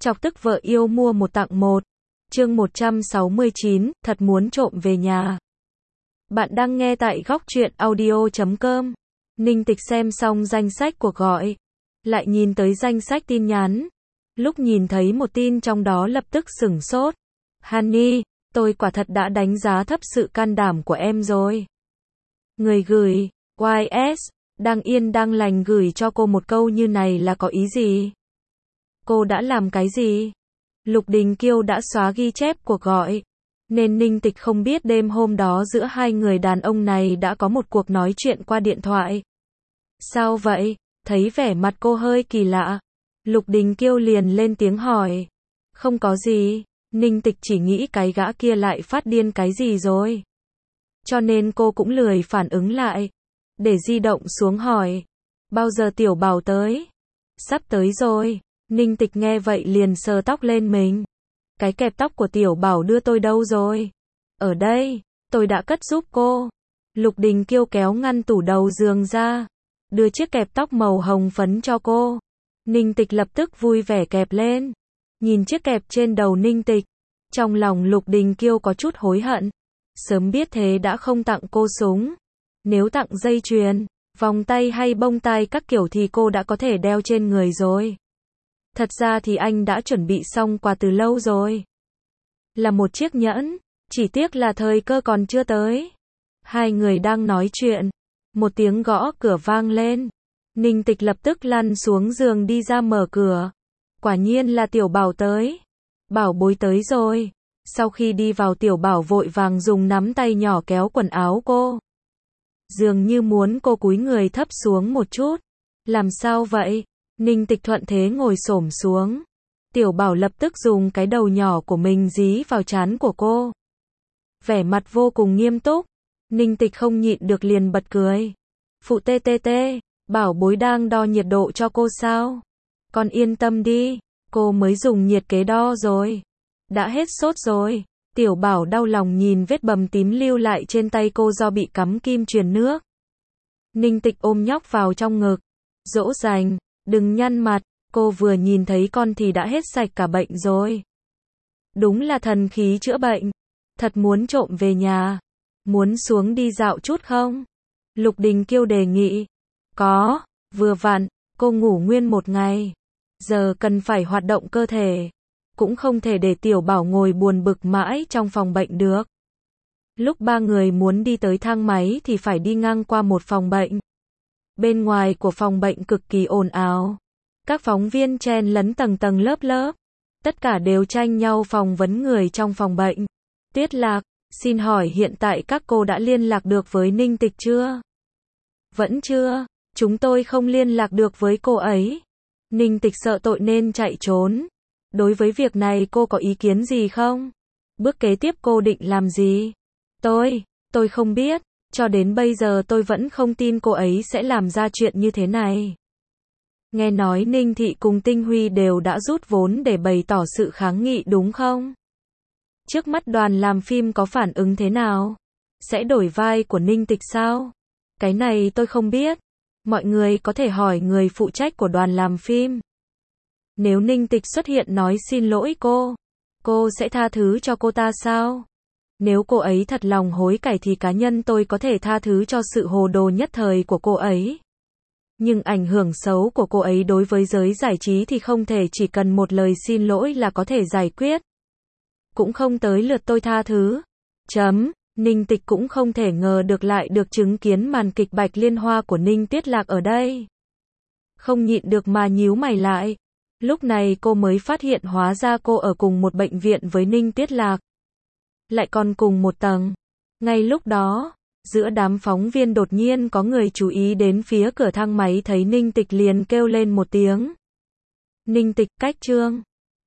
Chọc tức vợ yêu mua một tặng một. Chương 169, thật muốn trộm về nhà. Bạn đang nghe tại góc truyện audio.com. Ninh Tịch xem xong danh sách cuộc gọi, lại nhìn tới danh sách tin nhắn. Lúc nhìn thấy một tin trong đó lập tức sửng sốt. Honey, tôi quả thật đã đánh giá thấp sự can đảm của em rồi. Người gửi, YS, đang yên đang lành gửi cho cô một câu như này là có ý gì? Cô đã làm cái gì? Lục Đình Kiêu đã xóa ghi chép cuộc gọi, nên Ninh Tịch không biết đêm hôm đó giữa hai người đàn ông này đã có một cuộc nói chuyện qua điện thoại. Sao vậy? Thấy vẻ mặt cô hơi kỳ lạ, Lục Đình Kiêu liền lên tiếng hỏi. Không có gì, Ninh Tịch chỉ nghĩ cái gã kia lại phát điên cái gì rồi. Cho nên cô cũng lười phản ứng lại, để di động xuống hỏi. Bao giờ Tiểu Bảo tới? Sắp tới rồi. Ninh Tịch nghe vậy liền sờ tóc lên mình. Cái kẹp tóc của Tiểu Bảo đưa tôi đâu rồi? Ở đây, tôi đã cất giúp cô. Lục Đình Kiêu kéo ngăn tủ đầu giường ra, đưa chiếc kẹp tóc màu hồng phấn cho cô. Ninh Tịch lập tức vui vẻ kẹp lên. Nhìn chiếc kẹp trên đầu Ninh Tịch, trong lòng Lục Đình Kiêu có chút hối hận. Sớm biết thế đã không tặng cô súng. Nếu tặng dây chuyền, vòng tay hay bông tai các kiểu thì cô đã có thể đeo trên người rồi. Thật ra thì anh đã chuẩn bị xong quà từ lâu rồi. Là một chiếc nhẫn, chỉ tiếc là thời cơ còn chưa tới. Hai người đang nói chuyện, một tiếng gõ cửa vang lên. Ninh Tịch lập tức lăn xuống giường đi ra mở cửa. Quả nhiên là Tiểu Bảo tới. Bảo bối tới rồi. Sau khi đi vào Tiểu Bảo vội vàng dùng nắm tay nhỏ kéo quần áo cô. Dường như muốn cô cúi người thấp xuống một chút. Làm sao vậy? Ninh Tịch thuận thế ngồi xổm xuống. Tiểu Bảo lập tức dùng cái đầu nhỏ của mình dí vào trán của cô. Vẻ mặt vô cùng nghiêm túc. Ninh Tịch không nhịn được liền bật cười. Phụ tê tê tê, Bảo bối đang đo nhiệt độ cho cô sao? Con yên tâm đi, cô mới dùng nhiệt kế đo rồi. Đã hết sốt rồi. Tiểu Bảo đau lòng nhìn vết bầm tím lưu lại trên tay cô do bị cắm kim truyền nước. Ninh Tịch ôm nhóc vào trong ngực, dỗ dành, đừng nhăn mặt, cô vừa nhìn thấy con thì đã hết sạch cả bệnh rồi. Đúng là thần khí chữa bệnh. Thật muốn trộm về nhà. Muốn xuống đi dạo chút không? Lục Đình Kiêu đề nghị. Có, vừa vặn, cô ngủ nguyên một ngày. Giờ cần phải hoạt động cơ thể. Cũng không thể để Tiểu Bảo ngồi buồn bực mãi trong phòng bệnh được. Lúc ba người muốn đi tới thang máy thì phải đi ngang qua một phòng bệnh. Bên ngoài của phòng bệnh cực kỳ ồn ào. Các phóng viên chen lấn tầng tầng lớp lớp. Tất cả đều tranh nhau phỏng vấn người trong phòng bệnh. Tuyết Lạc, xin hỏi hiện tại các cô đã liên lạc được với Ninh Tịch chưa? Vẫn chưa, chúng tôi không liên lạc được với cô ấy. Ninh Tịch sợ tội nên chạy trốn. Đối với việc này cô có ý kiến gì không? Bước kế tiếp cô định làm gì? Tôi không biết. Cho đến bây giờ tôi vẫn không tin cô ấy sẽ làm ra chuyện như thế này. Nghe nói Ninh Thị cùng Tinh Huy đều đã rút vốn để bày tỏ sự kháng nghị đúng không? Trước mắt đoàn làm phim có phản ứng thế nào? Sẽ đổi vai của Ninh Tịch sao? Cái này tôi không biết. Mọi người có thể hỏi người phụ trách của đoàn làm phim. Nếu Ninh Tịch xuất hiện nói xin lỗi cô sẽ tha thứ cho cô ta sao? Nếu cô ấy thật lòng hối cải thì cá nhân tôi có thể tha thứ cho sự hồ đồ nhất thời của cô ấy. Nhưng ảnh hưởng xấu của cô ấy đối với giới giải trí thì không thể chỉ cần một lời xin lỗi là có thể giải quyết. Cũng không tới lượt tôi tha thứ. Ninh Tịch cũng không thể ngờ được lại được chứng kiến màn kịch Bạch Liên Hoa của Ninh Tuyết Lạc ở đây. Không nhịn được mà nhíu mày lại. Lúc này cô mới phát hiện hóa ra cô ở cùng một bệnh viện với Ninh Tuyết Lạc. Lại còn cùng một tầng. Ngay lúc đó, giữa đám phóng viên đột nhiên có người chú ý đến phía cửa thang máy thấy Ninh Tịch liền kêu lên một tiếng. Ninh Tịch, cách Trương.